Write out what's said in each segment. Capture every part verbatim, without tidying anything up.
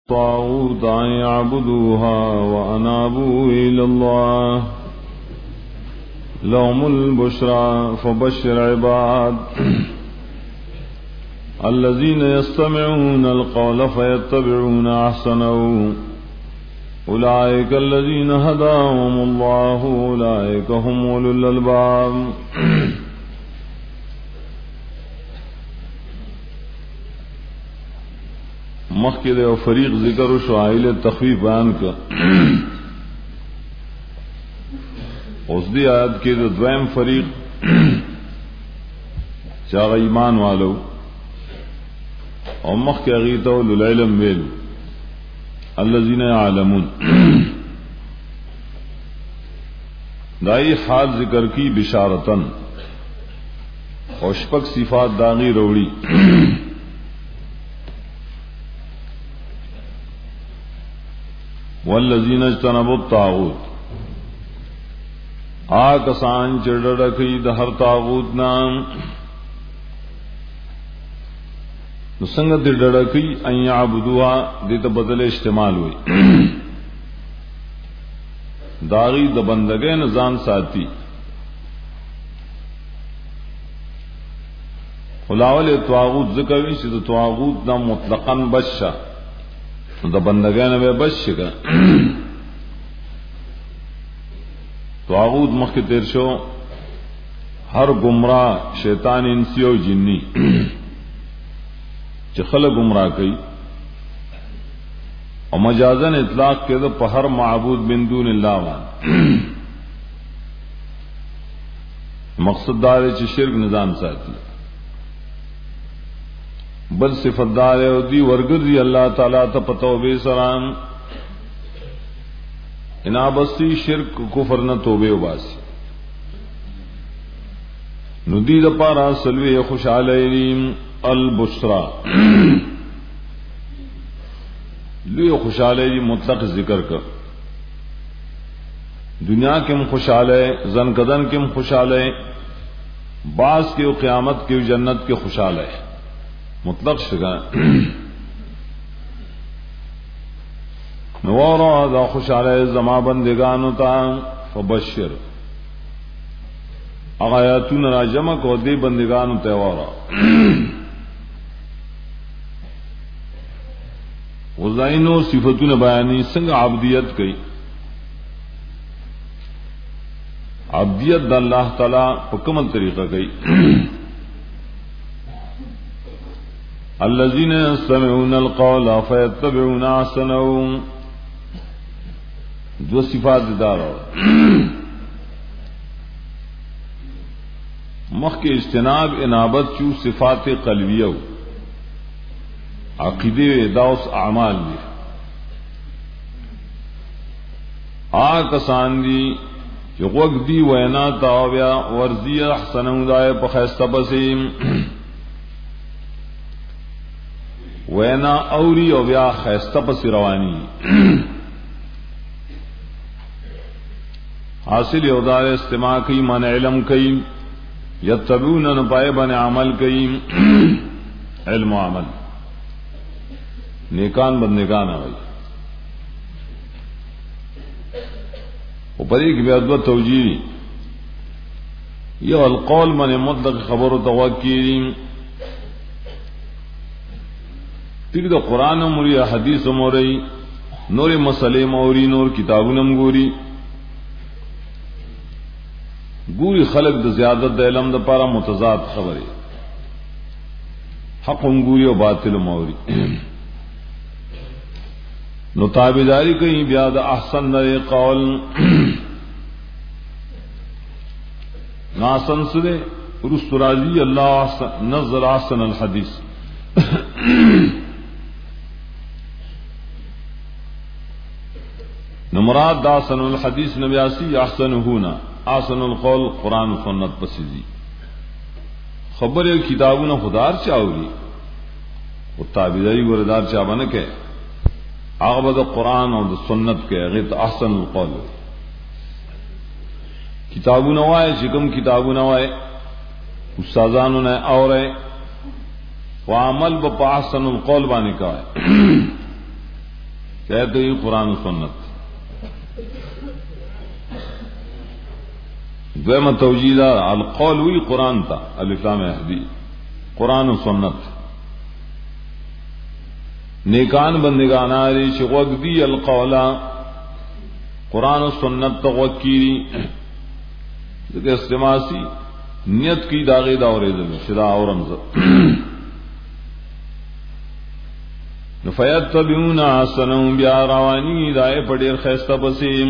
طاغوت أن يعبدوها وأنابوا إلى الله لهم البشرى فبشر عباد الذين يستمعون القول فيتبعون أحسنه أولئك الذين هداهم الله أولئك هم أولو الألباب. مخکد و فریق ذکر و شعائل تخفیف بیان کا اس دی آیت کے دویم فریق چاغ ایمان والو اور مخ کے اغیتا للعلم ویلو الذین یعلمون دائی حال ذکر کی بشارتن اور شپک صفات داغی روڑی والذین اجتنبوا الطاغوت آکسان چڑڑکی دہر طاغوت نام نسنگت ڈڑکی ان یعبدوها دیتا بدل استعمال ہوئی داغی د بندگے نظام ساتھی خلاول طاغوت ذکر وی چې طاغوت نام مطلقاً بشا دا بندگان بے بش کا طاغوت مخ کے تیر شو ہر گمراہ شیطان انسی و جنی چخل گمراہ کئی اور مجازن اطلاق کے دا ہر معبود من دون اللہ وان مقصد دار چ شرک نظام ساتھی بل صفت دار دی ورگردی اللہ تعالی تا پتوبے سرام انابستی شرک کفر نہ توبے وباسی ندی دا پارا سلوی خوشحالیم البشرا لوی خوشحالی مطلق ذکر کر دنیا کے خوشحالے زن قدن کے خوشحالے بعض کے قیامت کے جنت کے خوشحالے مطلق شگا نوارا دا خوشحالے زما بندگانو تا فبشر اغایاتون راجمع کو دے بندگانو تیوارا غزائنو صفتون بیانی سنگ عبدیت کئی عبدیت دا اللہ تعالی پکمل طریقہ کئی الذين يستمعون القول فيتبعون احسنه دو صفات دار مخ کے اجتناب انابت چو صفات قلبیہ عقیدے داس اعمال دی آ کسان دی جو وقت دی وینا تاویا ورزی احسن دائے پخیستہ بسیم وینا اوری او بیا خیستہ پسی روانی حاصل یودار استماع کی من علم کی یتبعون نپائے بن عمل کی علم و عمل نیکان بندگان آئی اوپر ایک بیادبت توجیری یہ القول من مطلق خبر و توقیر تک دا قرآن موری حدیث موری نور مسئلے موری نور کتابونم گوری گوری خلق دا زیادت دا علم دا پارا متضاد خبری حق گوری و باطل موری نو تابداری کہیں بیاد احسن دا قول ناسن سدے رست راضی اللہ نزل احسن الحدیث نمراد داسن الحدیث نبیاسی احسن ہونا احسن القول قرآن و سنت پسیزی خبر کتابوں نے خدار چاوری وہ تابعداری وردار چاہ کے آغبت قرآن اور سنت کے غیت احسن القول کتابوں نوائے شکم کتابوں نوائے استاذانوں نے اور وہ عمل بپا احسن القول بانے کا ہے کہتے ہی قرآن و سنت. دویمہ توجیدہ القول وی قرآن تا الف لام احدی قرآن و سنت. نیکان بندگان آری شغوک دی القولا قرآن و سنت تغوکیری دیکھ استماسی نیت کی داغی داوری دل شدا اورمز فیتبعون احسنهم بیا روانی دائے پڑیر خیستہ بسیم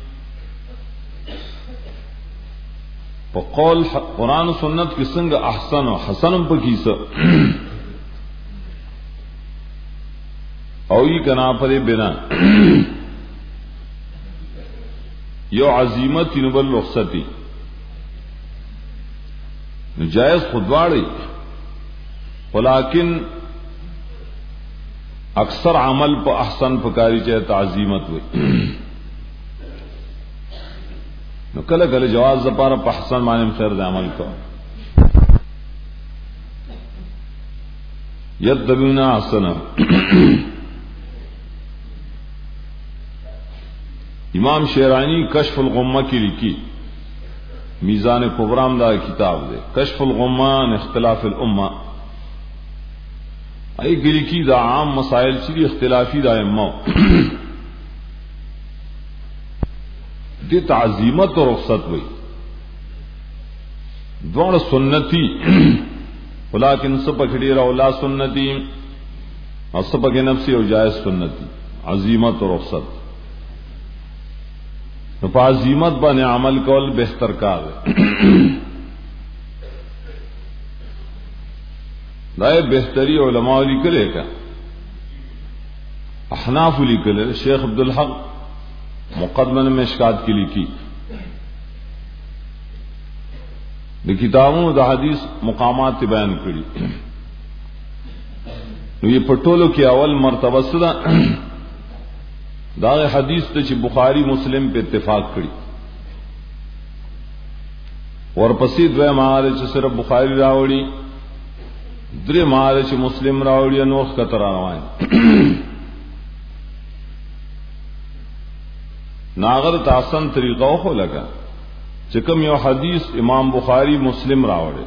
پا قول قرآن و سنت کی سنگ احسن و حسنم پا کیسا اوئی کنا پر بنا یو عظیمت نبل رخصتی جائز خودواڑی ولیکن اکثر عمل پا احسن پکاری چاہے تعظیمت ہوئی نو کل کل جواز زپارا پا حسن معنی خیر دے عمل کو یتبعون احسن. امام شیرانی کشف الغمہ کی لکھی میزان کبرام دا کتاب دے کشف الغمہ عن اختلاف الامہ ای گلی کی دا عام مسائل چلی اختلافی دا امہ دی تعظیمت و رخصت ہوئی دوڑ سنتی ولیکن سپکڑی رولا سنتی اور سپک نفسی و جائز سنتی عظیمت و رخصت. پا عظیمت بنے عمل کول بہتر کار دائے بہتری علماء لکلے کا احناف لکلے شیخ عبدالحق مقدمہ مشکات کی لکھی دی کتابوں دا حدیث مقامات بیان کری. یہ پٹولو کی اول مرتبہ صدا داغ حدیث تے چھ بخاری مسلم پہ اتفاق کری اور پسی دوے مہارے چھ صرف بخاری راوڑی درے مہارے چھ مسلم راوڑی نوخ کا طرح روائیں ناغر تاسن طریقہ ہو لگا چکم یو حدیث امام بخاری مسلم راوڑے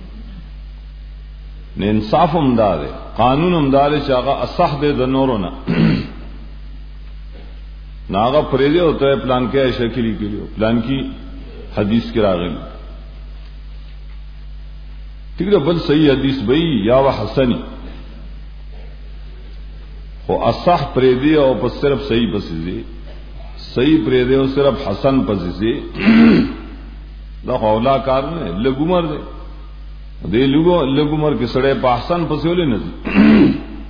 نے انصاف امدارے قانون امدارے چاہا اصح دے دنورونا ناغا پریدے ہوتا ہے پلان کے شکلی کے لیے پلان کی حدیث کی راغلی ٹھیک ہے بل صحیح حدیث بئی یا وہ حسنی وہ اصح پریدے اور پس صرف صحیح پسیزے صحیح پریدے اور صرف حسن پسیزے دا خولا کار نے لگمر دے دے لگو لگمر کے سڑے پا حسن پسیولے نزی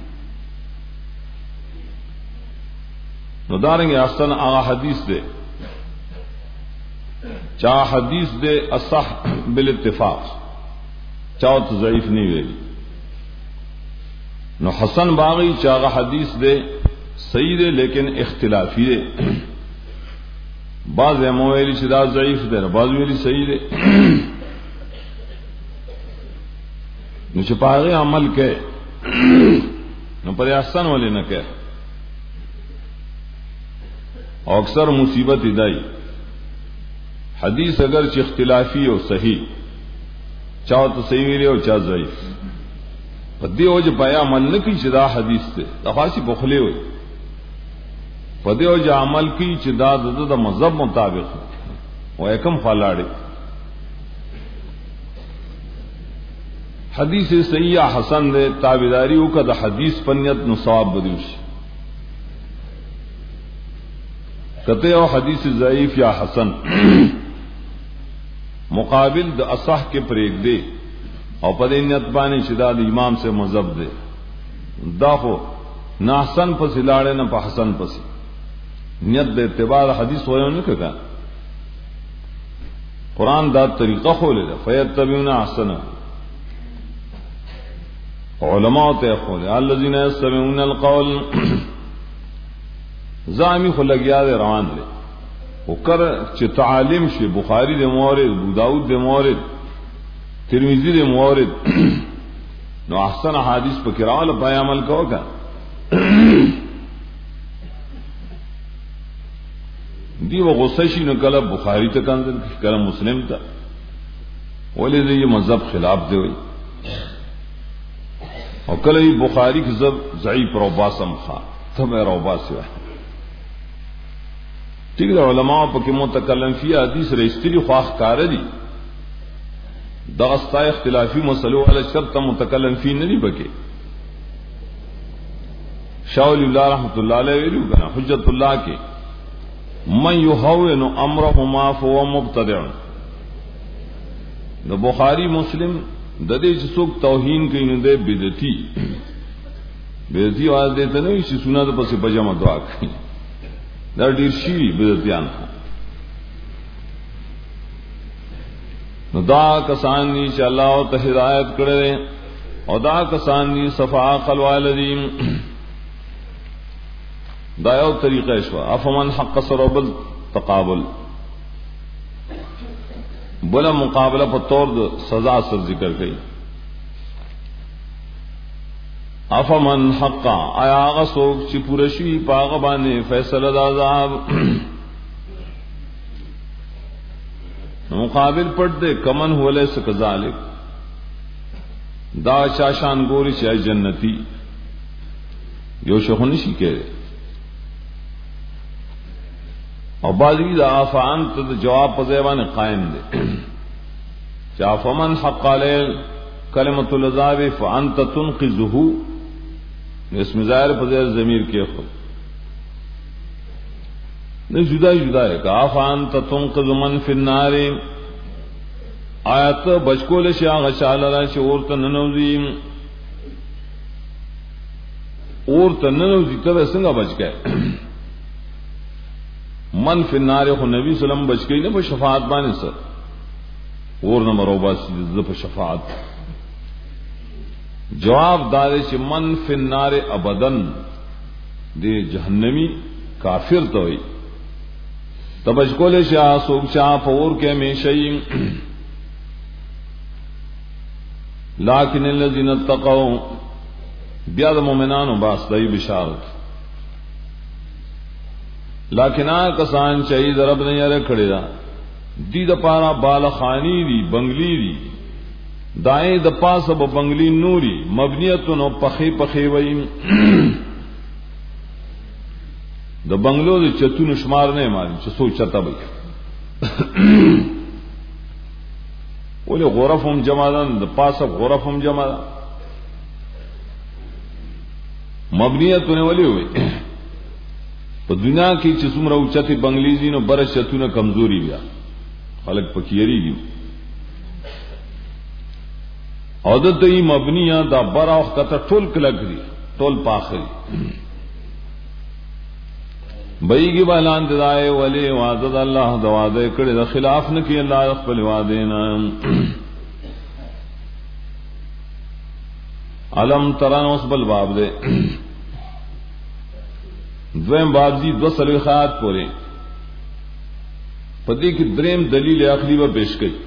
نو داریں گے احسن آغا حدیث دے چاہ حدیث دے اصح بالاتفاق چاہو تو ضعیف نہیں ویلی نو حسن باغی چاہ حدیث دے صحیح دے لیکن اختلافی دے بعض امو ویلی چدا ضعیف دے بعض ویلی صحیح دے نو چپاغی عمل کے نو پر احسن والے نہ کہ اور اکثر مصیبت ادائی حدیث اگر چ اختلافی ہو صحیح چاہو تو صحیح ملے اور چاہ ضعیف پدے ہو جو پایا عمل نہ کی چدا حدیث سے تفاسی بخلے ہوئے پدے ہو جو عمل کی چدا دا مذہب مطابق وہ ایکم فالاڑے حدیث صحیح یا حسن دے تابعداریوں کا دا حدیث پنیت نصاب بدوش کتے او حدیث ضعیف یا حسن مقابل د اصح کے پریگ دے اور پدے نیت بانے شدا د امام سے مذہب دے دا خو نہ حسن پسی لاڑے نہ پا حسن پسی نیت دے اعتبار حدیث ہوئے ہونے کا قرآن دا طریقہ کھولے دا فیتبعون احسن علماء تے کھولے الذین یستمعون القول زامی خلقیا دے روان دے وکر چ تعالیم شی بخاری دے مورد ابو داؤد دے مورد ترمذی دے مورد نو احسن حدیث پر کراول پای عمل کو کا دی وہ غصہ شي نو کله بخاری ته کنځل کله مسلم ته ولې دې مذهب خلاف دی وي او کله بخاری کی زب ضعیف رو باسم خا تم رو باس ٹھیک ہے علماء پکې متکلم فی حدیث رستری خواخ کار دی دغستا اختلافی مسلو علی شرط متکلم فی نہیں بکے شاہ ولی اللہ رحمۃ اللہ علیہ ویلو کنا حجت اللہ کے من یحون امرهما فهو مبتدع نو بخاری مسلم د دې چې څوک توهین کوي نو د بدعتي بدعتي واز دې ته نه شي سنت پسې پجامه دعا کوي دا ډیر شي بدعتيان نو دا کسان دي چې الله او ته هدایت کړي او دا کسان دي صفاء الوالدین دا یو طریقه شو افمن حق سربل تقابل بلا مقابلہ پر طور سزا سر ذکر گئی افمن حقا آیا آغا سوک چی پورشی پاغبانے فیصلہ دا عذاب مقابل پڑھ دے کمن ہو لے سکذالک دا شاشان گوری چاہی جنتی یو شخونشی کہہ رہے اور بعضی دا آفان تو جواب پزیبان قائم دے چا فمن حق علیہ کلمۃ العذاب فانت تنقذہ اس میں ظاہر پزیر ضمیر کے خود نہیں جدا جدا ہے کہ فانت تنقذ من فی النار آیت بچکول شاہ غشالرہ چی اورتا ننوزی اورتا ننوزی تب سنگا بچ گئے من فی النار خو نبی سلام بچ گئی نہ شفاعت بانے سر اور نہ مروبا ذف شفاعت جواب دارے چ من فی النار ابدن دے جہنمی کافر تو ہوئی تبج کولے شاہ سوک شاہ فور کے میں شیم لیکن الذین اتقوا بیاد مومنان واسطے بشارت لیکن آ کسان چاہیے رب نے یار کھڑے دا دی د پارا بال خانی دی بنگلی دی دائیں د پاس ب بنگلی نوری مبنیتن او پخی پخی وئی د بنگلو د چتون شمار نه مانی چې سو چتا بئی ولې غرفهم جمالن د پاس غرفهم جمال مبنیتن ولی وئی په دنیا کې چې څومره اوچته بنگلیزي نو بر شتونه کمزوري بیا خلق پکېریږي او د دې مبنیه دا بر او کته ټول کلک دي ټول پاخري بېګي بالان دای ولی وعده الله د وعده کړي د خلاف نه کې الله خپل وعده نه علم تران اوس بل باب دے دویم باب دی دو سلوخات پورے پدی کی دریم دلیل عقلی و پیش گئی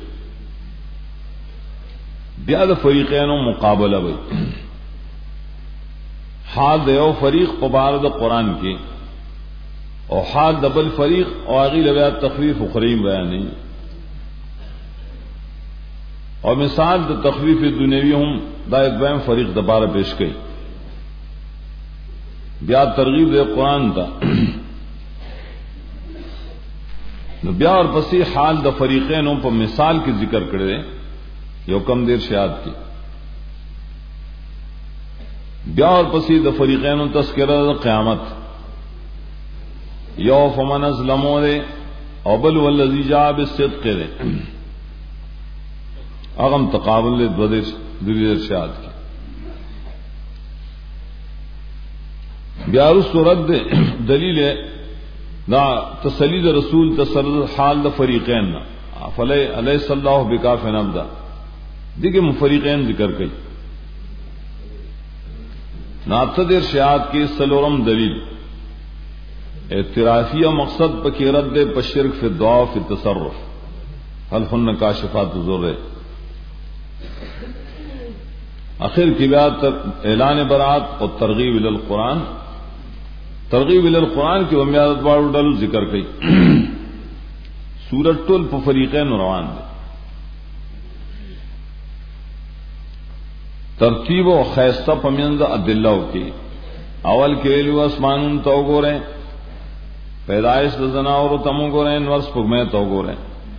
بیاد فریقین و مقابلہ بھئی حال دیو فریق پبارد قرآن کے اور حال دبل فریق اور آغی لبیاد تخفیف اخریم بیانی اور مثال دا تخفیف دنیوی ہم دا دویم فریق دبارہ پیش گئی بیا ترغیب دے قرآن دا بیا اور پسی حال دا فریقین پر مثال کی ذکر کرے یو کم دیر شیاد کی بیا اور پسی دا فریقین تذکرہ دا قیامت یو فمن ازلمو دے اوبل والذی جا بالصدق دے اغم تقابل دے دو دیر دیر شیاد کی بیارو سورت دے دلیل ہے نا تسلید رسول تسلید حال دا فریقین نا فلے علیہ صلی اللہ بکاف نبدا دیکھے مفریقین ذکر کئی ناتدر شیعات کی سلورم دلیل اعترافیہ مقصد پکی رد پشرک فی الدعا فی التصرف حل خن کاشفات ذر آخر کی بات اعلان برات اور ترغیب الى القرآن ترغیب الى القرآن کی بمیادت بار ڈل ذکر کئی سورۃ ټول په فریقین روان دي. ترتیب او خیسته پمنځ ادلو کې اول کې ویلو اسمانون تو ګوره پیدائش د زناور تمو ګوره نور سپګمه تو ګوره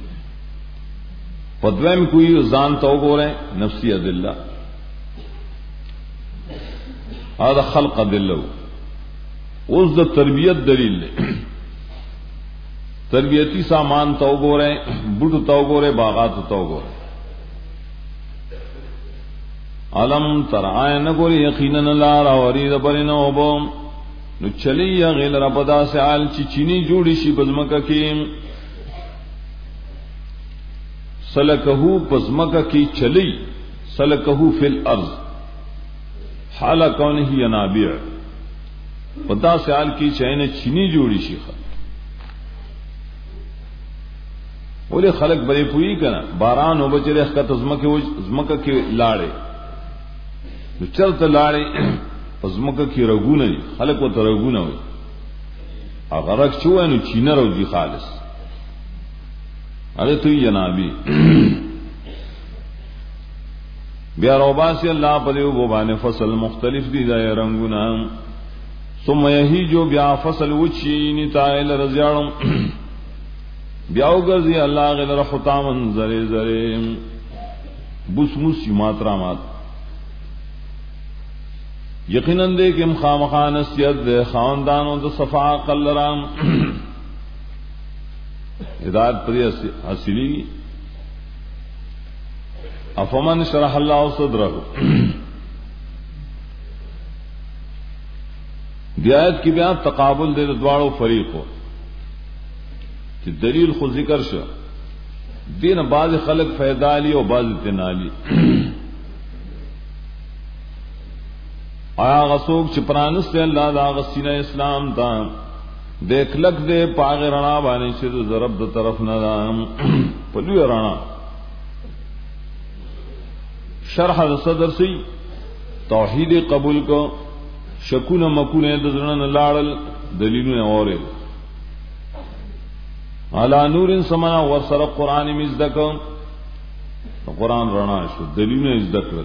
پدویم کوئی ځان تو ګوره نفسی ادله هذا خلق ادله اوس د تربیت دلیل دی. تربیتی سامان تو ګوره بوټ تو ګوره باغات تو ګوره علم تر آئے نگوری یقیناً لا راوری دا برین اوبو نو چلی یا غیل ربدا سے آل چی چینی جوڑی شی بزمکا کی سلکہو بزمکا کی چلی سلکہو فی الارض حالا کونہی ینابیع بدا سے آل کی چین چینی جوڑی شی خلق بولے خلق بڑے پوئی کنا باران ہو بچرے اخکت ازمکا کی لاڑے چلتا لاڑے پزمکا کی رگونا دی خلق و تا رگونا ہوئی اگر رگ چوئے نو چینا رو جی خالص اگر توی جنابی بیا روبا سے اللہ پدیو بوبان فصل مختلف دی دائے رنگونا ثم یہی جو بیا فصل وچینی تائل رزیارم بیاو گرزی اللہ غیر خطامن زرے زرے بس مس ماترا مات یقیناً دے کہ خامخان نصیحت دے خاندانوں دا صفا قلرام ہدایت پری حاصلی افمن شرح اللہ صدرہ دیایت کی بیان تقابل دے دوارو فریق ہو کہ دلیل خود ذکر شو دین بعض خلق فیدالی و بعض تنالی آیا غسوک چپرانس دے اللہ دا غسینہ اسلام تا دیکھ لک دے پاغ رنا بانی سے ضرب دا طرف ندام پلوی رنا شرح دا صدر سی توحید قبول کو شکون مکون دزرن لاڑل دلیلون اورے علا نور سمنا ورسر قرآن مزدک قرآن رنا شو دلیلون ازدکر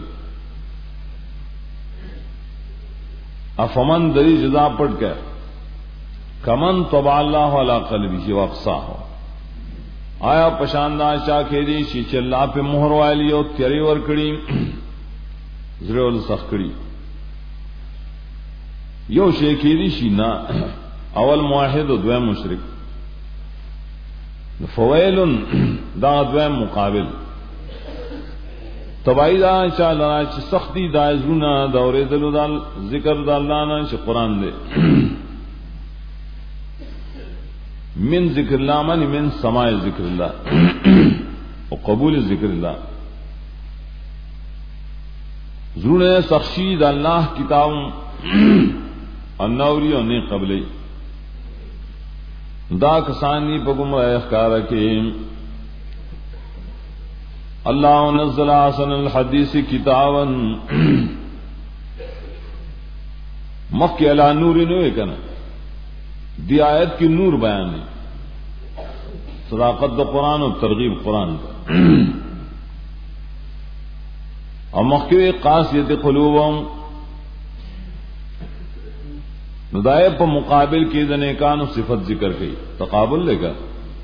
افمن دری جزا پڑھ کر کمن طبع اللہ علی قلبی شی وقصا ہو آیا پشاندہ چاہ کے دی شی چلا پہ مہر والی او تیری ور کڑی زرول سخکڑی یو شی کی دی شی نا اول موحد و دویم مشرک فویل دا دویم مقابل تبائی دا چا لنا چی سختی دا ازرونا دورے دلو دا ذکر دا اللہ نا چی قرآن دے من ذکر اللہ من من سماع ذکر اللہ و قبول ذکر اللہ زرونا سخشی دا اللہ کتاب النوری و نی قبلی دا کسانی پا گمراہ اخکارا کے اللہ نزل احسن الحدیث کتابا مخی علا نور نوے کنا دی آیت کی نور بیان ہے صداقت دا قرآن و ترغیب قرآن کا اور مخی قاسیت قلوبهم ندائے پا مقابل کی دنیکان و صفت ذکر کی تقابل لے کر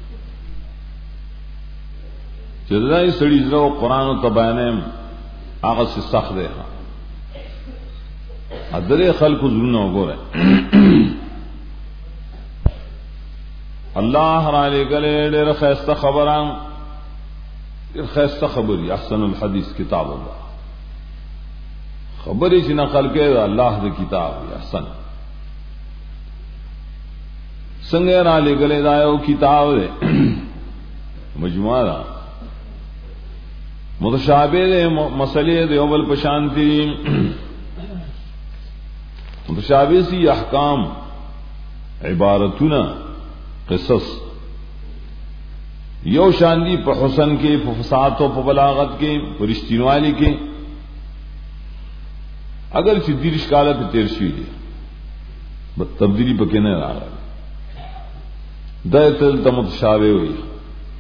چردائی سڑی زرو قرآن و تبینیم آغا سے سخت دے ادرے خلق ظلمنا ہو رہے اللہ را لے گلے دیر خیستہ خبران دیر خیستہ خبری احسن الحدیث کتاب اللہ خبری چی نقل کے اللہ دے کتاب احسن سنگے را لے گلے دائیو کتاب دے مجموعہ دا متشابہ دے مسئلے دے اول پشانتی متشابہ سی احکام عبارتنا قصص یو شاندی پہ حسن کے پہ فساد و پہ بلاغت کے پہ رشتینوالی کے اگر سی دیرش کالا پہ تیر شوی دے بس تبدیلی پہ کہنے رہا دے تل تا متشابہ ہوئی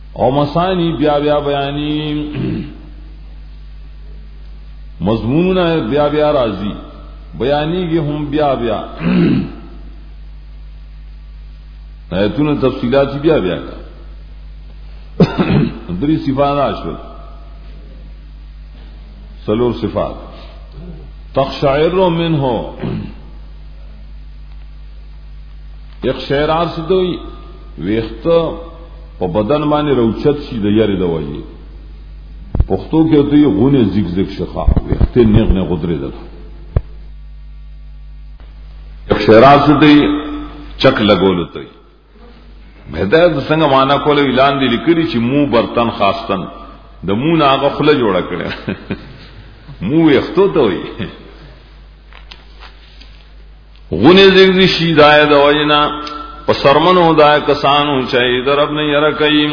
او مسانی بیا بیا بیانی مضمون بیا بیا راضی بیانی کی ہم بیا بیا ایتون تفصیلات بیا بیا کا دری صفات اشول سلور صفات تقشعر منہ ایک شعرار سے دوئی ویخت پا بدن مانی روچت شی دا یاری دوائی پختو کے تو یہ غونے زگ زگ شخا ویختے نیغ نے غدرے دا ایک شعرار سے دوئی چک لگو لتوئی بہدایت سنگا مانا کولو اعلان دی لکری چی مو برتن خاصتن دا مو نا آگا خلا جوڑا کرے مو ویختو تو ہوئی غنے زگ زگ شی دائے دوائینا پسرمنو دائے کسانو چاہی در اب نہیں یرا کئیم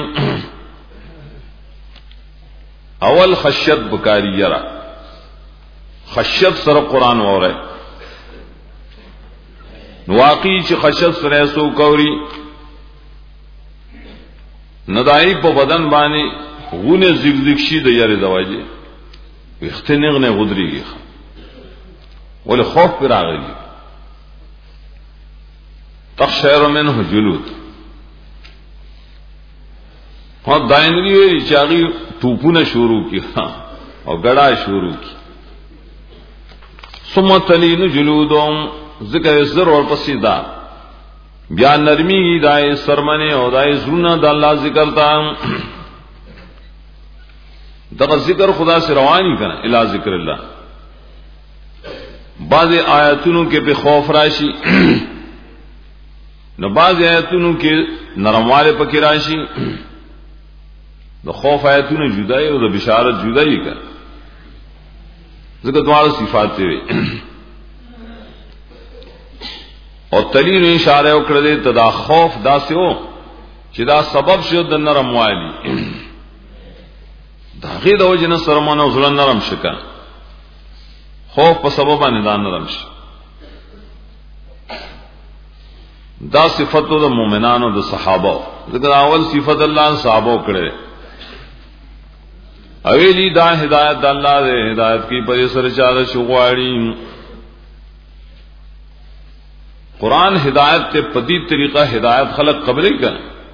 اول خشیت بکاری یرا خشیت سر قرآن ہو رہے واقعی چی خشیت سر ایسو کوری ندائی پا بدن بانی غنے زگ زگ شی دا یری دوائی اختنیغ نے غدری گی ولی خوف پر آگئی تقشعر منہ جلود اور دائنگی ہوئی چاگی توپونا شروع کی اور گڑا شروع کی ثم تلین جلودوں ذکر زر اور پسیدہ بیا نرمی کی دائے سرمنے اور دائے زرنا دا اللہ ذکر تا دا ذکر خدا سے روانی کرنا الہ ذکر اللہ بعض آیاتونوں کے پہ خوف راشی نہ بعض آیاتونوں کے نرم والے پکی راشی دا خوف آیاتونوں جدائی اور دا بشارت جدائی کر ذکر دوارا صفات ہوئے اور تلین اشارہ اکڑ دے تدا خوف دا سے ہو چدا سبب سے دا نرم والی دا غید ہو جن سرمان و ظلم نرم شکا خوف پا سببا ندان نرم شکا دا صفت دا مومنان و دا صحابہ ذکر اول صفت اللہ صحابہ اکڑے اویلی دا ہدایت دا اللہ دے ہدایت کی پر سر چار شغواری قرآن ہدایت کے پدید طریقہ ہدایت خلق قبلے کا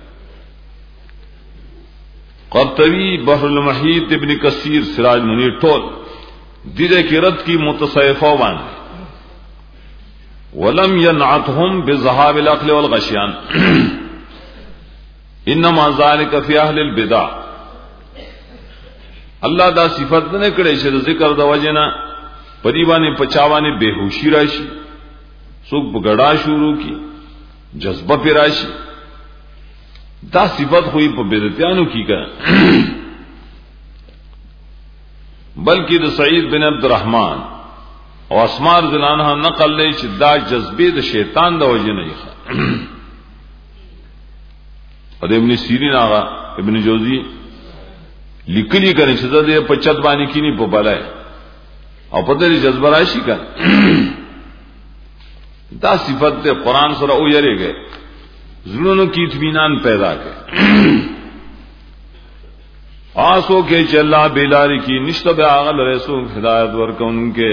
قرطبی بحر المحیط ابن کثیر سراج منیر ٹول دیدے کی رد کی متصیفہ بان ولم ینعتهم بذهاب العقل والغشیان انما ذلك فی اہل البدع اللہ دا صفت نے کڑے چھ ذکر دا وجنا پریوانے پچاوانے بے ہوشی راشی سوک گڑا شروع کی جذبہ پہ راشی دا صفت ہوئی پہ بدعتیانو کی کا بلکہ دا سعید بن عبد الرحمن اور اسماء رضی اللہ عنہ نقل لے چھ دا جذبے دا شیطان دا وجہ نہیں خواہ اور ابن سیرین آغا ابن جوزی لکلی کریں چھ دے پچت بانی کی نہیں پہ بلائے اور پتہ دی جذبہ راشی کا دا صفت دے قرآن سر او یرے گئے ضروروں کی اطمینان پیدا کے آسو کے چلا بیلاری کی نشتب آغل ریسو ہدایت ورکن کے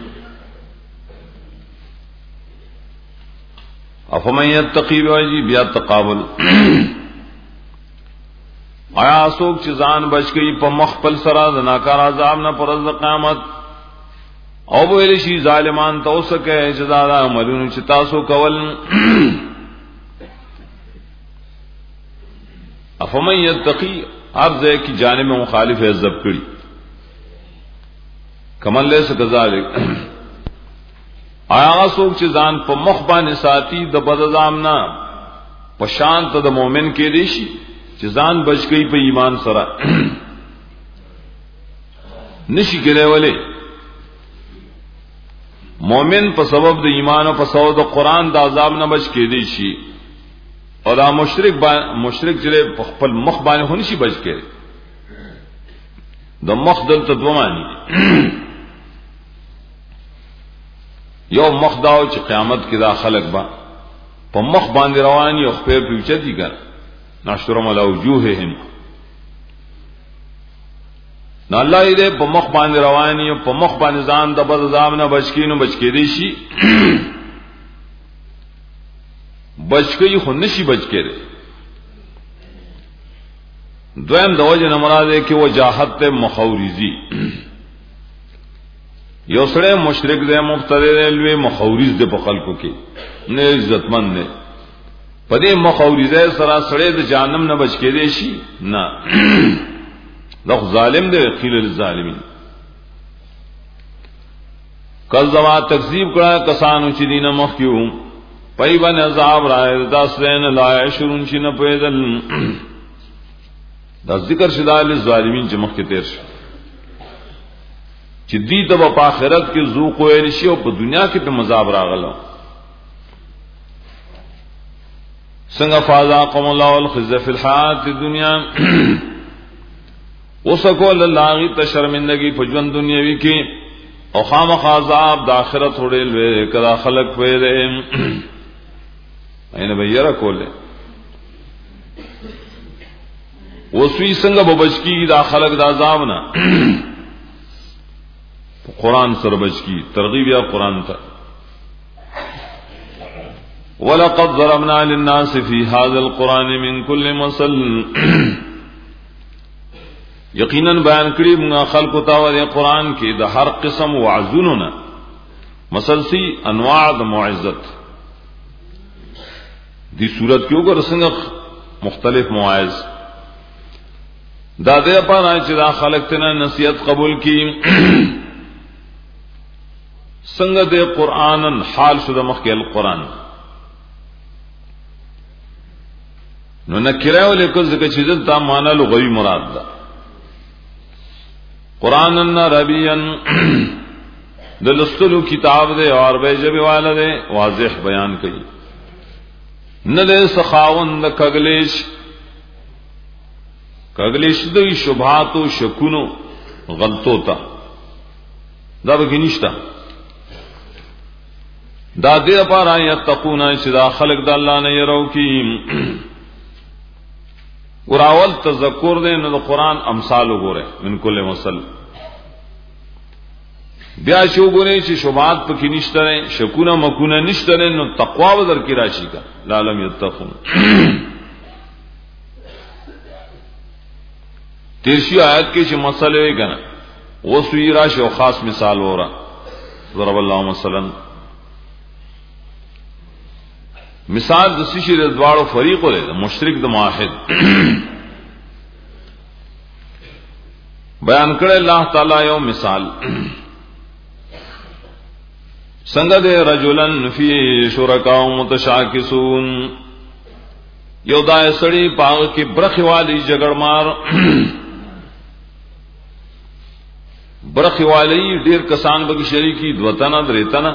افمن یتقی بوجی بیا تقابل آیا سوک چیزان بچ گئی پا مخپل سرا دناکار عذاب نہ پرز قیامت او بویلی شی ظالمان تو سکے جزادا عملون چتاسو کول افمن یتقی عرض ہے کہ جانب مخالف ہے زبکڑی کمن لے سکذالک آیا سوک چیزان پا مخبان ساتی دا بدزامنا پشانت دا مومن کے دیشی چیزان بچ گئی پا ایمان سرا نشی کرے والے مومن پا سبب دا ایمان و پا سبب دا قرآن دا عذاب نہ بچ کے دیشی اور دا مشرک با مشرک جلے پل مخ بانے ہونی شی بچ کے دا مخ دل تدومانی یو مخ داو چی قیامت کی دا خلق با پا مخ باندی روانی او خپیر پیوچتی کر ناشترم علا وجوہہم نو الله دې په مخ باندې رواني او په مخ باندې ځان د بد عذاب نه بچکینو بچکی دي شي بچکی خو نشي بچکی دي دویم دوجه نه مراد ده کې وجاهت ته مخاورزي یو سره مشرک دی مفتری دی لوی مخاورز دی په خلکو کې نه عزتمن نه پدې مخاورزه سره سره د جهنم نه بچ کېدې شي نه دغه ظالم دی خیل الظالمین کذبا تکذیب کړه کسانو چې دینه مخ کیو پای باندې عذاب راځي داسرین لا شرون چې نه پیدل دا ذکر شدال ظالمین چې مخ کې تیر شي چې دې د په آخرت کې ذوق ویل شي او په دنیا کې په مذاب راغلو څنګه فازاقم الله الخزي في الحياه الدنيا وسکول الله ته شرمندگی په ژوند دنیوي کې او خامخ عذاب د آخرت وړل وې کړه خلق پیدا اینه به یره کوله وسوی څنګه به بچکی دا خلق د عذاب نه قرآن سره بچکی ترغیب یا قرآن ته ولقد ضربنا للناس في هذا القرآن من كل مثل یقینا بیان کړی موږ خلقو ته د قرآن کې د هر قسم وعظونه مسلسي انواع د موعظت دی صورت کې وګور څنګه مختلف مواعظ دا دې په نه چې دا خلق ته نصیحت قبول کړي څنګه د قرآن حال شو د مخکې القرآن نو نکره ولیکل ځکه چې دلته معنا لغوي مراد ده قرآن عربیاً د لستلو کتاب دے اور بے جبی والا دے واضح بیان کئی نہ دے سخاون د کگلیش کگلیش دی شبہات و شکونو غلطو تا دا بکی نشتا دا دے پارا یتقونا چدا خلق دا اللہ نے یرو کی وراول تذکر دے نو قرآن امثال وګوره من کل مسل بیا شو ګورې چې شوبات پکې نشته نه شکونه مکونه نشته نو تقوا ودر کی راشي کا لعلم یتقون تیرشی آیت کې چې مسئله وي کنه وسوی راشي او خاص مثال ورا ضرب الله مثلا مثال د سشي د دواړو فریقو له مشرک د موحد بیان کړه الله تعالی یو مثال څنګه د رجلن فی شرکاء متشاکسون یو دای سړی پاغ کې برخي والی جګړمار برخي والی ډیر کسان به شریکی دوتنه دریتنه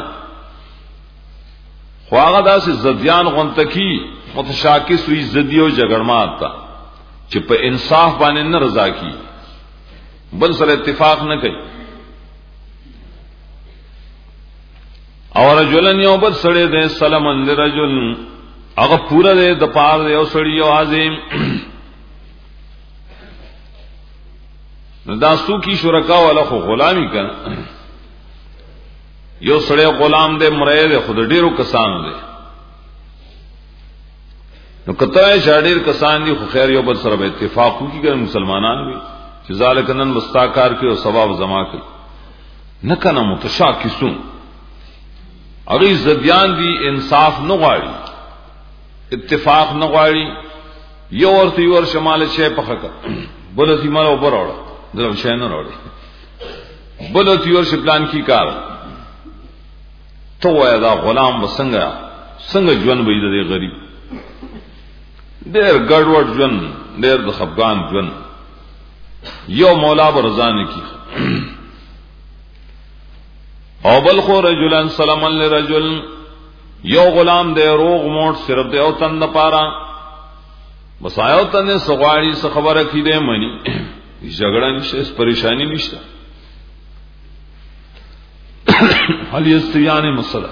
خواغه داسې زديان غونتکی متشاکس وی زدیو جګړمار تا چې په انصاف باندې نه رضا کی بل سره اتفاق نه کوي اور رجلن یو بل سړی دې سلامن لرجل هغه پورا دې د پار یو سړی یو عظیم دا سو کی شرکا ولا خو غلامی کنا یو سړی غلام دې مرید خود ډیرو کسانو دې نو کته شاډیر کسان دي خو خیر یو بل سره به اتفاق کوي ګر مسلمانان وي چې ذالکن مستاکار کې او ثواب زما کوي نه کنه متشاکسون اغه زديان دي انصاف نه غواړي اتفاق نه غواړي یو ورته ور شمال شي په حق بل سي مال او بروړه دغه شي نه وروړي بل ته ور شي پلان کی کار تو وای دا غلام وسنګ څنګه ژوند به دې غریب ډېر ګډوډ ژوند ډېر د خفقان ژوند یو مولا برزان کی او بل خو رجلن سلامن لرجل یو غلام دې روغ موټ صرف دې او تن پارا مسایو تن سغواړي څه خبره کی دې منی جګړه نشته پریشانی نشته حال یستیان مسله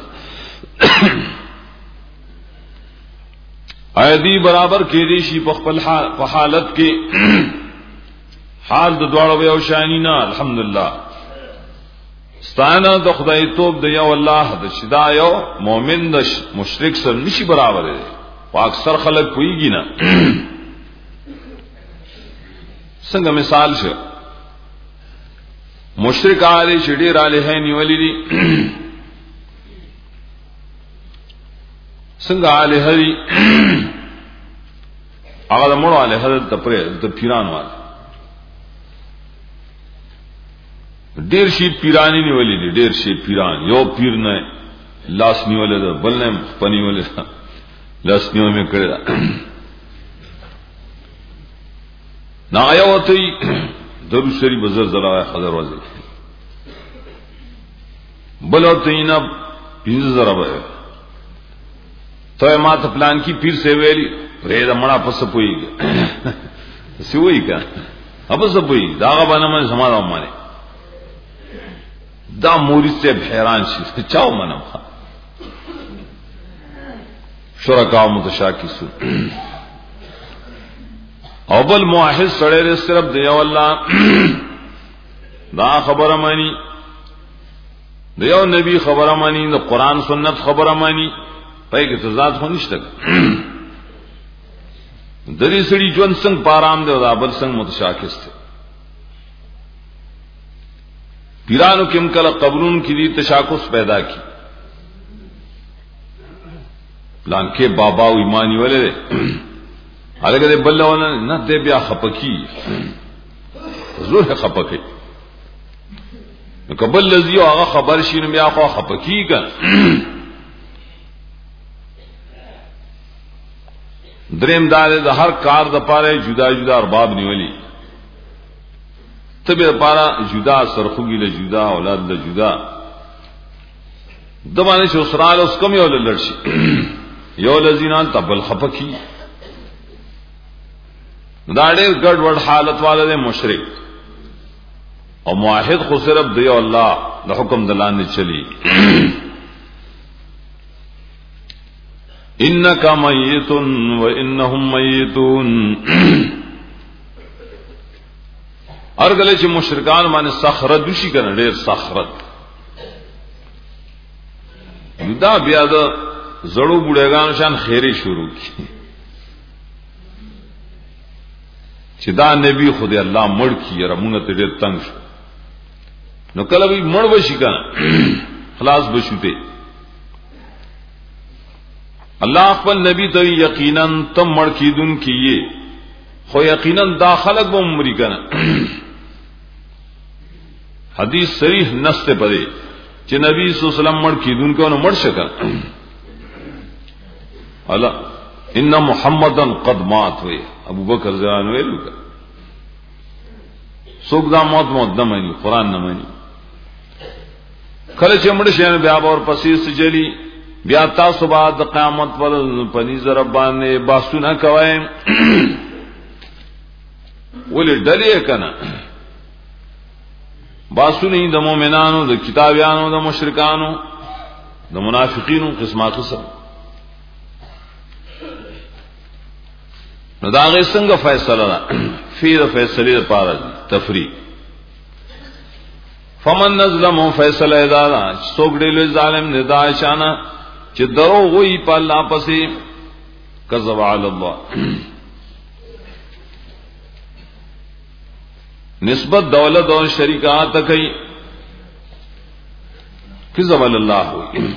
ایدی برابر کې دي شي په خپل حالت کې حال د دواړو یو شانینا الحمدلله ستانه د خدای توب د یو الله د شدا یو مؤمن د مشرک سره نشي برابر دی او اکثر خلک کویږي نه څنګه مثال شه مشرک علی شډی را له نیولې دي څنګه علی هری هغه مړو علی حضرت پرې د پیران وال ډیر شي پیرانی نیولې دي ډیر شي پیران یو پیر نه لاس نیولې ده بل نه پنی ولې لاس نیو مې کړی نا یو ته درو شری بزر زرا حضر وځي بل ته نه پینځه زرا به ته ما ته پلان کی پیر سے ویلی رے دا مڑا پس پوئی گا سی وہی کا اب سب پوئی داغا بانا من سمادا مانے دا موری سے حیران شیز چاو منم خواہ شرکاو متشاکی سو اول معاہد سڑے رے صرف دیو اللہ دا خبر مانی دیو نبی خبر مانی دا قرآن سنت خبر مانی پای کې تضاد خو نشته دری سړي ژوند څنګه پارام دی او بل څنګه متشاکس دی پیرانو کې مکل قبرون کې دي تشاکس پیدا کی پلان کې بابا او ایمانی ولې هغه بل ونه نه دې بیا خپکی زور خپکی نو قبل لذي او هغه خبر شینو بیا خو خپکی ګن دریم دار د هر کار د پاره جدا جدا ارباب نیولی تبه پارا جدا سرخوږي له جدا اولاد له جدا د باندې سسرال اوس کم یو لړشي یو لذینان تبل خفکی دا ډېر ګډ وډ حالت والے مشرک او موحد خو صرف دی الله د حکم دلان نه چلی انک میت و انہم میتون ارگلے چھ مشرکان مانے سخرت دوشی کرنا ډیر سخرت دا بیا دا زړو بوډاګانو شان خیری شروع کی چې دا نبی خدای الله مړ کی رمونه ته ډیر تنگ شو نو کله وی مړ وشي کنه خلاص بشوته اللہ خپل نبی ته یقینا تم مړ کیدون کیه خو یقینا داخلك به عمر کنا حدیث صریح نص ته پدې چې نبی صلی الله علیه وسلم مړ کیدون کو نو مړ شکل الا ان محمدن قد مات ہوئے ابو بکر زان ویلو سوګ دا موت موت نه مانی قران نه مانی کله چې مړ شي بیا اور پسې سجلی بیا تاسو بعد قیامت پر پنی زربانه باسونه کوي ولې ډلې کنا باسونه د مؤمنانو د کتابیانو د مشرکانو د منافقینو قسمه قسم نو دا غي څنګه فیصله ده فیر فیصله لپاره تفریق فمن نظلم فیصله ادارا څوک ډېر ظالم نه دا شانه چې درو وی په الله پسې کذب علی الله نسبت دولت اور شریکات کوي کذب علی الله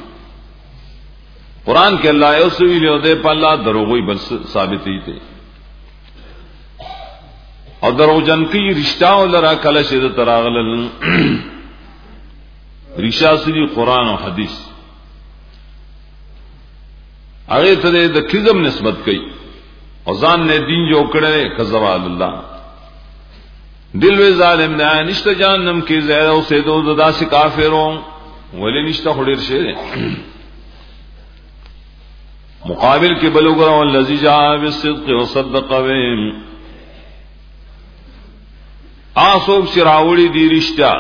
قرآن کے اللہ یوسوی له دے په الله درو وی بل ثابت ہی تھے اور درو جن کی رشتہ ولرا کله شه تراغل رشا سری قرآن و حدیث هغه ته د کذب نسبت کوي او ځان نه دین جو کړي کذب الله دل و ظالم نه نشته جهنم کې زهر او سیدو داسې کافرون ولې نشته خډیر شه مقابل کې بلوغ او الذی جاء بالصدق وصدق بهم آسو شراوړي دي رښتیا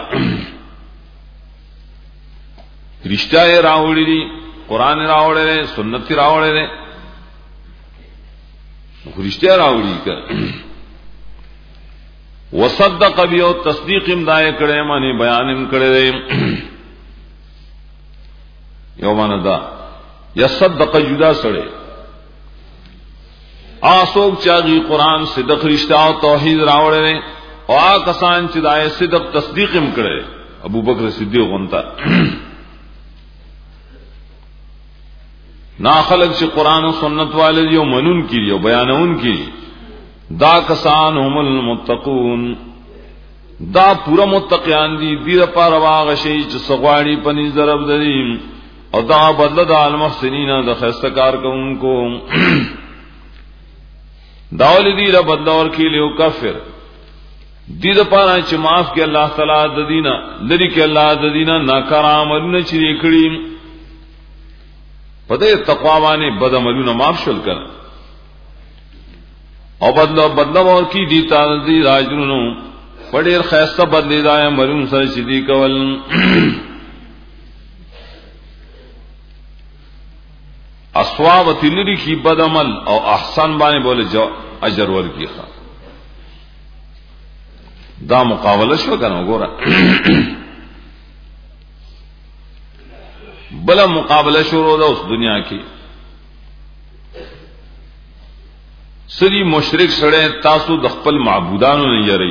رشتہ راوڑی دی قرآن راوڑے رہے سنت کی راوڑے رہے رشتہ راوڑی کا وصدق بیو تصدیق امدائے کرے معنی بیان ام کرے یو معنی دا یا صدق جدا سڑے آسوک چاگی قرآن صدق رشتہ و توحید راوڑے نے اور آ کسان چدائے صدق تصدیق ام کرے ابو بکر صدیق غنتا نا خلق سے قرآن و سنت والے جو منون کی جو بیانون کی دا کسان هم المتقون دا پورا متقیان دی دیر پا رواغ شئی چھ سغواری پنی ضرب دریم اور دا بدل دا المحسنین دا خیستکار کا ان کو داولی دیر بدل اور کی لیو کفر دید پانا چھ معاف کے اللہ تعالی ددینا لری کے اللہ ددینا ناکار عملون چھ ریکڑیم پدے تقوابانے بد عملون معاف شل کر اور بدلو بدلو اور کی دیتا دی راجرونو پڑیر خیستہ بدلی دائیں مرون سر چدی کول اسواب تلری کی بد عمل اور احسان بانے بولے جو اجر ور کی خواہ دا مقابلہ شو کرنا گورا بلا مقابلہ شروع دا اس دنیا کی سری مشرک سڑے تاسو دخپل معبودانو نے یری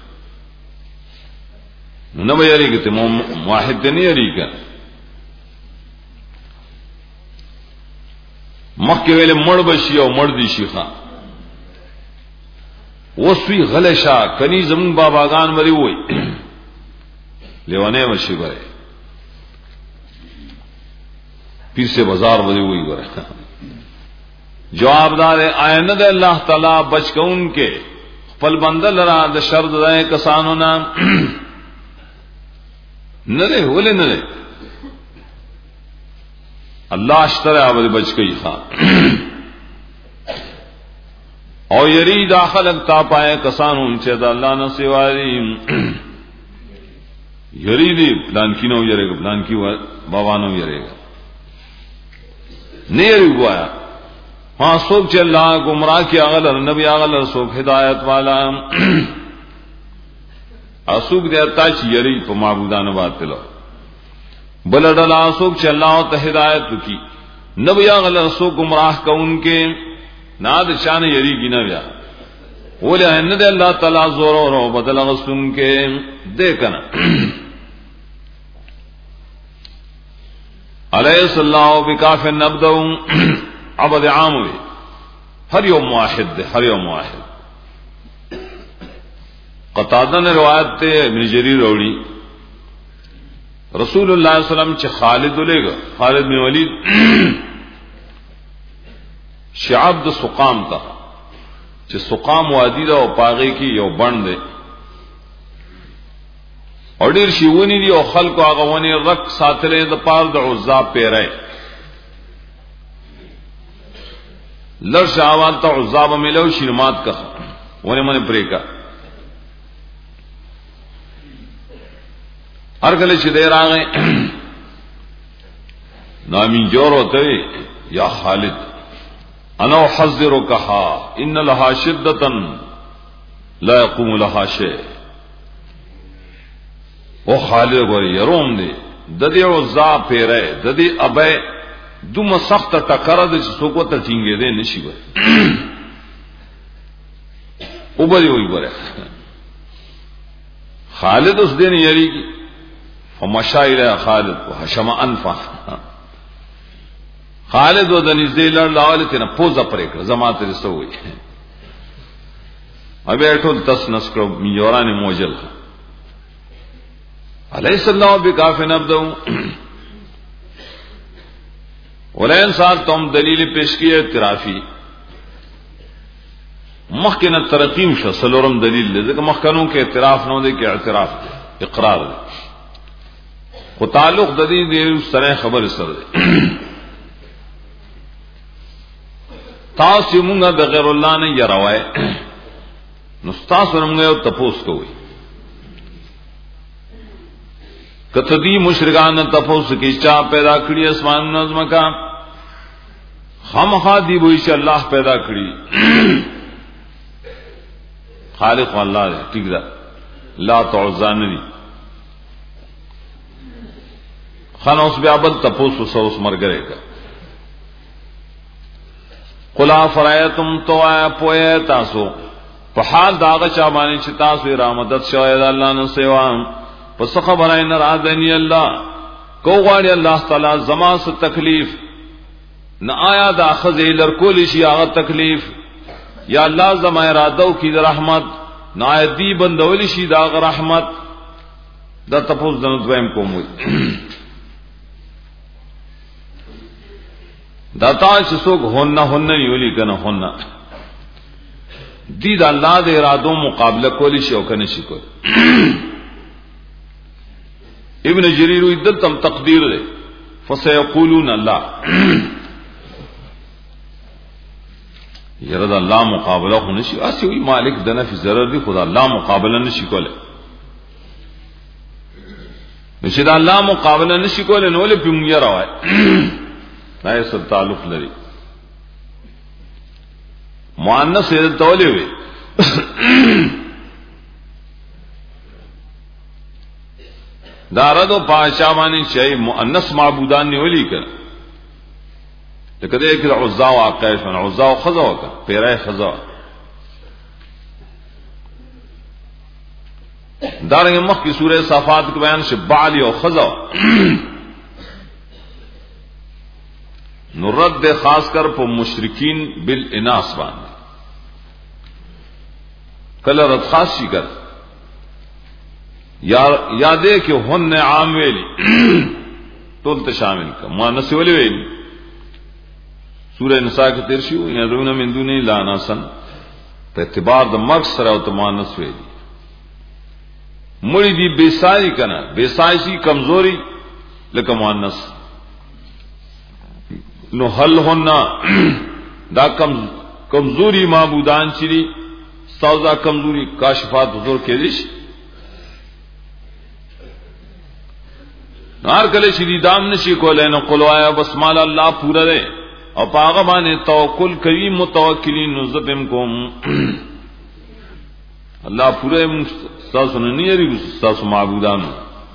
نہ وہ یری کہ واحد نہیں یری کا مکے ویلے مڑ بشی اور مڑ دی شیخا وہ سوی غلشا کنی زمون باباگان مری ہوئی لیوانے وشی برے پیر سے بازار بری ہوئی برے جواب دار آئند اللہ تعالی بچ کے ان کے پل بندل را د شرد دائیں کسانوں نا نرے ہولے نرے اللہ اشتر آبد بچ گئی خواہ اور یری داخل اگتا پائے کسانوں انچے دا اللہ نہ سواری یری دی پلان کی نو یرے گا پلان کی بابا نو یرے گا نہیں یری گوایا ہاں سوک چل اللہ گمراہ کی اغلر نبی اغلر سوک ہدایت والا اسوک دیتا چی یری پا معبودان باطلو بلڈلا سوک چل اللہ تا ہدایت کی نبی اغلر سوک گمراہ کا ان کے ناد شان یری کی نبیا بولے اند اللہ تعالی زور اور بدل غسن کے دیکھنا علیہ اللہ بکاف نبدو عبد عام ہوئے ہر یوم واحد دے ہر یوم واحد قطادہ نے روایت تے ابن جریر روڑی رسول اللہ علیہ وسلم چھ خالد لے گا خالد بن ولید شعب دا سقام تا چھ سقام وادی دا و پاغے کی یو بند دے اور دیر شیونی دی او خلق و آغوانی رک ساتلے دا پار دا عذاب پہ رہے لر شاوان تا عذاب ملو شرمات کا ونے من پریکا ہر کلے چھ دیر آگئے نامین جور ہوتے یا خالد انا حذر کہا ان لہا شدتا لا يقوم لہا شے او خالد گوری یروم دے ددی عذاب پہ رہے ددی ابے دوم سخت ٹکرا دے سوکو تا ٹینگے دے نشی بھائی اوبری ہوئی برے خالد اس دن یری کی فمشا الیہ خالد وحشم انفا خالد و دنیز دے لڑ لاولی تینا پوزا پرے کر زمات رسو ہوئی ابھی ایٹھو تس نسکرو میوران موجل علیہ السلام بکافی نبدو ولین سال تم دلیل پیش کی اعترافی مخکن ترقیم شو سلورم دلیل لے دیکھ مخکنوں کے اعتراف نو دے کہ اعتراف دے اقرار دے کو تعلق ددی دے سرے خبر سر دے تاسی مونگا دا غیر اللہ نے یہ روائے نستاس ورمگے اور تپوس کو ہوئی کتدی مشرکان تپوس کی چاہ پیدا کری اسمان نظم کا خام خادی بوئی سے اللہ پیدا کری خالق الله دی ٹھیک ده لا تعزان دی خانه اوس بیا بل تپوس سو اوس مرګره کا قلا فرایتم تو پوی تاسو په حال داغه چا باندې چې تاسو را مدد شوی د الله نو سیوا پس خبره نه را دنی الله کو غواړي الله تعالی زما س تکلیف نه آیا د اخذ لرکول شي هغه تکلیف یا الله زما اراده او کی د رحمت نه دی بندول شي دا رحمت دا تپوس دنه دویم کوم وي دا تا چې څوک هون نه هون نه یولي کنه هون نه دي د الله د ارادو مقابله کولی شي او کنه شي کوي ابن جرير ودتم تقدیر له فسيقولون الله یره د الله مقابله خو نشي اسی وی مالک د نفي ضرر دی خدا الله مقابله نشي کوله نشي د الله مقابله نشي کوله نو له پم یې راوي نه یې سره تعلق لري مؤنث یې تولې وي داردو پاشامانی شي مؤنث معبودان نیولې کړه لکه دې کې عزا او عقایش من عزا او خزا وکړه پیرای خزا دارنګه مخ کی سورہ صافات کې بیان شي بعل او خزا نورد دے خاص کر په مشرکین بالاناث باندې کله رد خاص شي کر یا یادې کې هن عام ویلی ټول ته شامل کا مؤنث ویلی ویلی سورہ نساء کې تیر شو یا دونه من دونه لاناسن په اعتبار د مرګ سره او ته مؤنث ویلی مړی دی بیسای کنا بیسای شي کمزوري لکه مؤنث نو هل هن دا کم کمزوری معبودان چری سوزا کمزوری کاشفات حضور کې دي نار کله شدی دام نشي کولای نو قلوایا بس مال الله پورا ده او پاغه باندې توکل کوي متوکلین نذبم کوم الله پورا تاسو نه نیری تاسو معبودان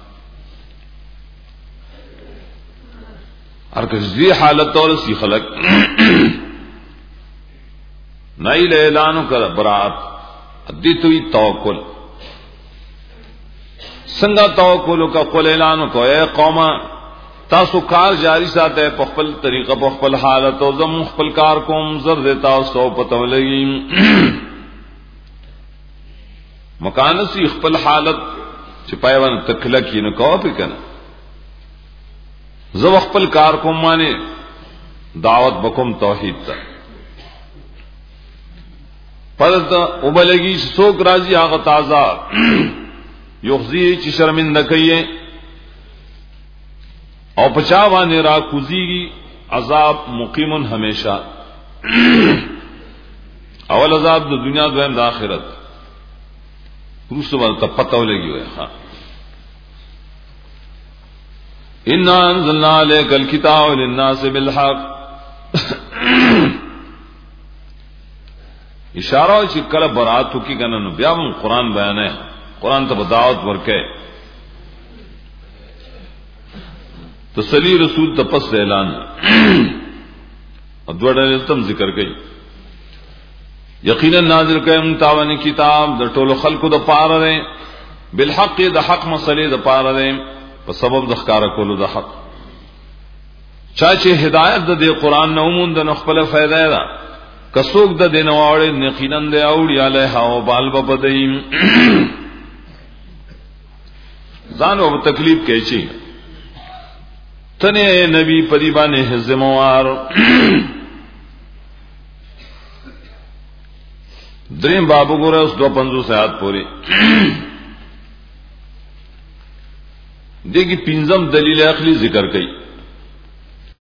ارکه زی حالت اور سی خلق نئی اعلان کر برات ادیتوی توکل سنگا توکل کا قول اعلان کو اے قوم تاسو کار جاری ساته په خپل طریقه په خپل حالت او زم خپل کار کوم زر دیتا او سو پتو لګی مکان سی خپل حالت چې پایوان تکلک نه کو په کنه زو خپل کار کوم معنی دعوت بکم توحید ته پدته وبلګي څوک راضي هغه تازه یخزی چې شرمنده کوي او پچا باندې را کوزيږي عذاب مقیم همیشه اول عذاب د دنیا دویم د آخرت روسو ورته پته ولګي وای ها ان انزلنا عليك الكتاب للناس بالحق اشاره چې کله براتو کې کنه نو بیا هم قران بیان ہے قران ته دعوت ورکه تسلی رسول ته پس اعلان ادوړل تم ذکر کړي یقینا نازل کړي متاون کتاب د ټولو خلقو د پاره ده بالحق د حق مسلې د پاره ده په سبب د ښکارا کولو د حق چا چې هدایت د دې قران نو مونږ د خپل فائدہ ده کڅوګ د دینواړې نقینن دی اوړي علیه او بال بپدیم ځان او تکلیف کوي چې تنه نبی پری باندې زموار دریم بابو ګوره اوس دو پنځوس آیات پوری دغه پنځم دلیل اخلي ذکر کړي